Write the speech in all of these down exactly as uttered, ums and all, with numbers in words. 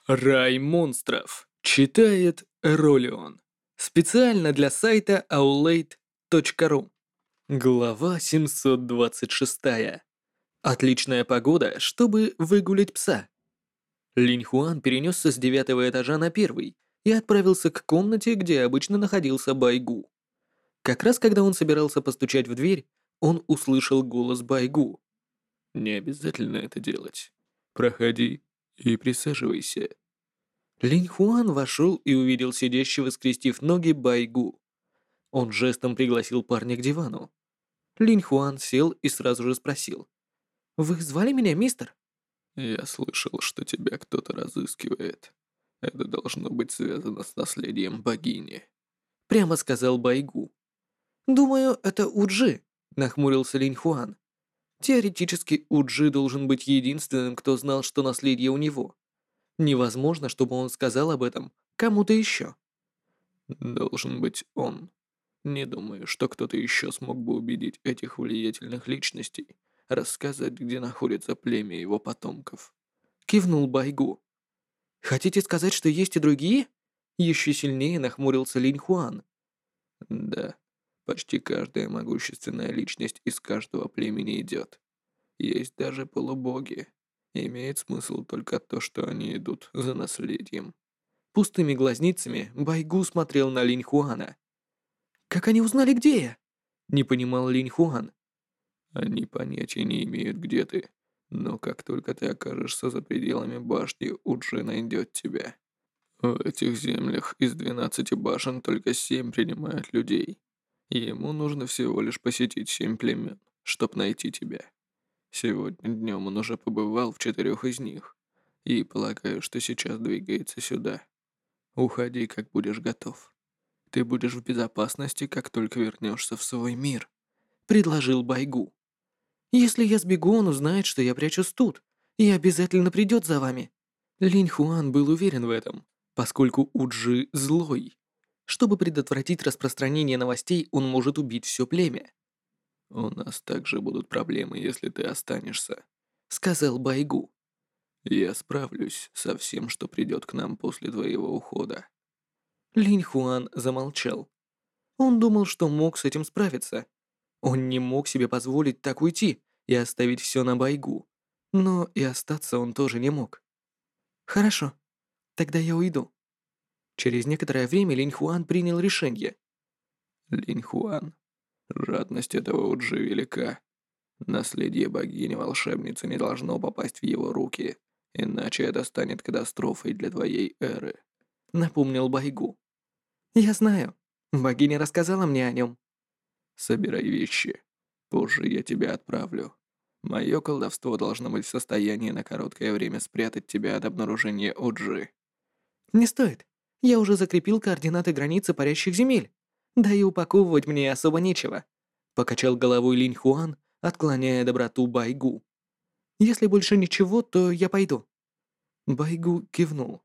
Рай монстров. Читает Ролион. Специально для сайта аулейт точка ру. Глава семьсот двадцать шесть. Отличная погода, чтобы выгулять пса. Линь Хуан перенесся с девятого этажа на первый и отправился к комнате, где обычно находился Байгу. Как раз когда он собирался постучать в дверь, он услышал голос Байгу. «Не обязательно это делать. Проходи и присаживайся». Линь Хуан вошел и увидел сидящего, скрестив ноги, Байгу. Он жестом пригласил парня к дивану. Линь Хуан сел и сразу же спросил. «Вы звали меня, мистер?» Я слышал, что тебя кто-то разыскивает. Это должно быть связано с наследием богини. Прямо сказал Байгу. «Думаю, это Уджи», — нахмурился Линь Хуан. Теоретически, Уджи должен быть единственным, кто знал, что наследие у него. Невозможно, чтобы он сказал об этом кому-то еще. Должен быть он. Не думаю, что кто-то еще смог бы убедить этих влиятельных личностей рассказать, где находится племя его потомков. Кивнул Байгу. «Хотите сказать, что есть и другие?» Еще сильнее нахмурился Линь Хуан. Да, почти каждая могущественная личность из каждого племени идет. Есть даже полубоги. Имеет смысл только то, что они идут за наследием. Пустыми глазницами Байгу смотрел на Линь Хуана. «Как они узнали, где я?» Не понимал Линь Хуан. Они понятия не имеют, где ты. Но как только ты окажешься за пределами башни, Уджи найдет тебя. В этих землях из двенадцати башен только семь принимают людей. Ему нужно всего лишь посетить семь племен, чтоб найти тебя. Сегодня днем он уже побывал в четырех из них. И полагаю, что сейчас двигается сюда. Уходи, как будешь готов. Ты будешь в безопасности, как только вернешься в свой мир. Предложил Байгу. «Если я сбегу, он узнает, что я прячусь тут, и обязательно придет за вами». Линь Хуан был уверен в этом, поскольку Уджи злой. Чтобы предотвратить распространение новостей, он может убить все племя. У нас также будут проблемы, если ты останешься. Сказал Байгу. Я справлюсь со всем, что придет к нам после твоего ухода. Линь Хуан замолчал. Он думал, что мог с этим справиться. Он не мог себе позволить так уйти и оставить все на Байгу. Но и остаться он тоже не мог. «Хорошо, тогда я уйду». Через некоторое время Линь Хуан принял решение. Линь Хуан, жадность этого Уджи велика. Наследие богини-волшебницы не должно попасть в его руки, иначе это станет катастрофой для твоей эры. Напомнил Байгу. «Я знаю. Богиня рассказала мне о нем». Собирай вещи. Позже я тебя отправлю. Мое колдовство должно быть в состоянии на короткое время спрятать тебя от обнаружения Уджи. «Не стоит. Я уже закрепил координаты границы парящих земель. Да и упаковывать мне особо нечего», — покачал головой Линь Хуан, отклоняя доброту Байгу. «Если больше ничего, то я пойду». Байгу кивнул.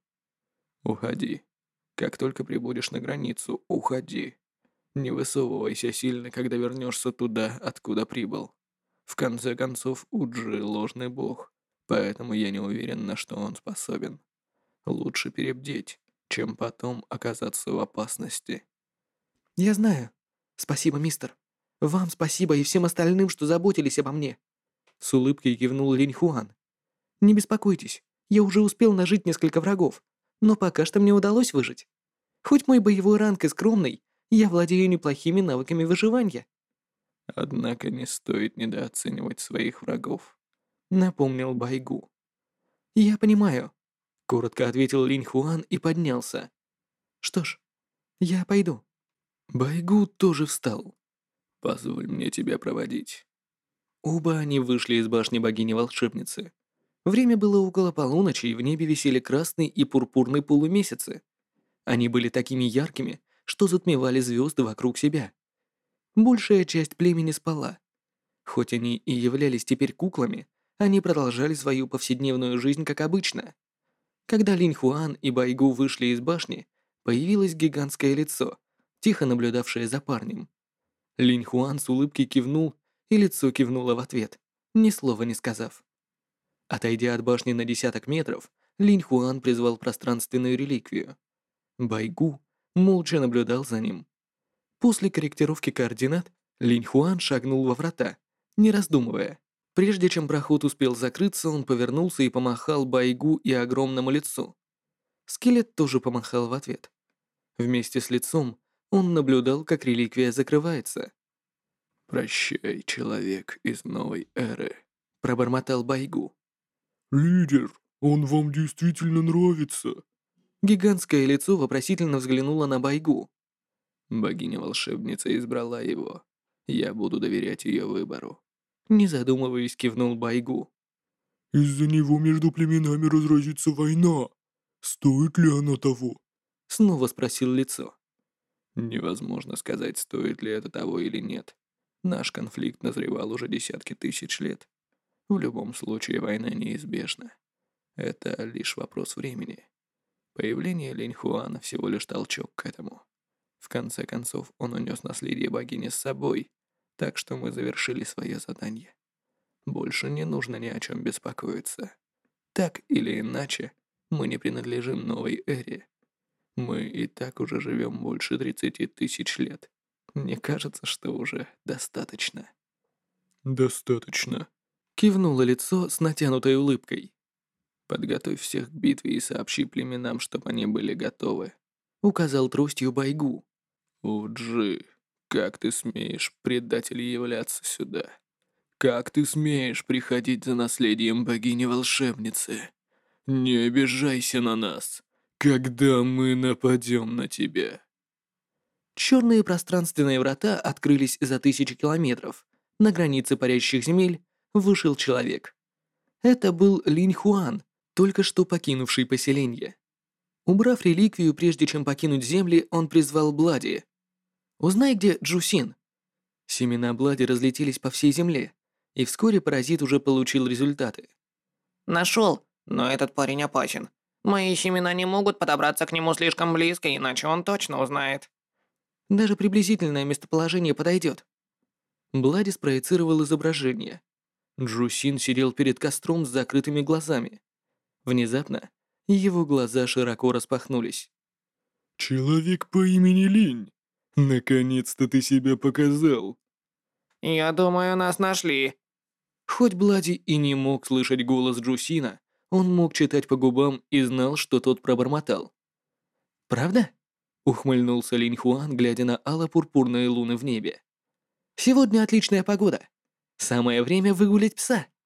Уходи. Как только прибудешь на границу, уходи. Не высовывайся сильно, когда вернешься туда, откуда прибыл. В конце концов, Уджи — ложный бог, поэтому я не уверен, на что он способен. Лучше перебдеть, чем потом оказаться в опасности. «Я знаю. Спасибо, мистер. Вам спасибо и всем остальным, что заботились обо мне». С улыбкой кивнул Линь Хуан. «Не беспокойтесь, я уже успел нажить несколько врагов, но пока что мне удалось выжить. Хоть мой боевой ранг и скромный, я владею неплохими навыками выживания», Однако не стоит недооценивать своих врагов. напомнил Байгу. «Я понимаю», — коротко ответил Линь Хуан и поднялся. «Что ж, я пойду». Байгу тоже встал. Позволь мне тебя проводить. Оба они вышли из башни богини-волшебницы. Время было около полуночи, и в небе висели красный и пурпурный полумесяцы. Они были такими яркими, что затмевали звезды вокруг себя. Большая часть племени спала. Хоть они и являлись теперь куклами, они продолжали свою повседневную жизнь как обычно. Когда Линь Хуан и Байгу вышли из башни, появилось гигантское лицо, тихо наблюдавшее за парнем. Линь Хуан с улыбкой кивнул, и лицо кивнуло в ответ, ни слова не сказав. Отойдя от башни на десяток метров, Линь Хуан призвал пространственную реликвию. Байгу молча наблюдал за ним. После корректировки координат Линь Хуан шагнул во врата, не раздумывая. Прежде чем проход успел закрыться, он повернулся и помахал Байгу и огромному лицу. Скелет тоже помахал в ответ. Вместе с лицом он наблюдал, как реликвия закрывается. «Прощай, человек из новой эры», — пробормотал Байгу. «Лидер, он вам действительно нравится?» Гигантское лицо вопросительно взглянуло на Байгу. Богиня-волшебница избрала его. Я буду доверять ее выбору. Не задумываясь, кивнул Байгу. «Из-за него между племенами разразится война. Стоит ли она того?» Снова спросил лицо. Невозможно сказать, стоит ли это того или нет. Наш конфликт назревал уже десятки тысяч лет. В любом случае война неизбежна. Это лишь вопрос времени. Появление Линь Хуана всего лишь толчок к этому. В конце концов, он унес наследие богини с собой, так что мы завершили свое задание. Больше не нужно ни о чем беспокоиться. Так или иначе, мы не принадлежим новой эре. Мы и так уже живем больше тридцати тысяч лет. Мне кажется, что уже достаточно. «Достаточно», — кивнуло лицо с натянутой улыбкой. «Подготовь всех к битве и сообщи племенам, чтобы они были готовы», — указал тростью Байгу. «Уджи, как ты смеешь, предатель, являться сюда? Как ты смеешь приходить за наследием богини-волшебницы? Не обижайся на нас, когда мы нападем на тебя». Черные пространственные врата открылись за тысячи километров. На границе парящих земель вышел человек. Это был Линь Хуан, только что покинувший поселение. Убрав реликвию, прежде чем покинуть земли, он призвал Блади. «Узнай, где Джусин». Семена Блади разлетелись по всей земле, и вскоре паразит уже получил результаты. Нашел, но этот парень опасен. Мои семена не могут подобраться к нему слишком близко, иначе он точно узнает. Даже приблизительное местоположение подойдет. Блади спроецировал изображение. Джусин сидел перед костром с закрытыми глазами. Внезапно его глаза широко распахнулись. «Человек по имени Линь, наконец-то ты себя показал!» Я думаю, нас нашли. Хоть Блади и не мог слышать голос Джусина, он мог читать по губам и знал, что тот пробормотал. «Правда?» — ухмыльнулся Линь Хуан, глядя на ало-пурпурные луны в небе. «Сегодня отличная погода. Самое время выгулять пса».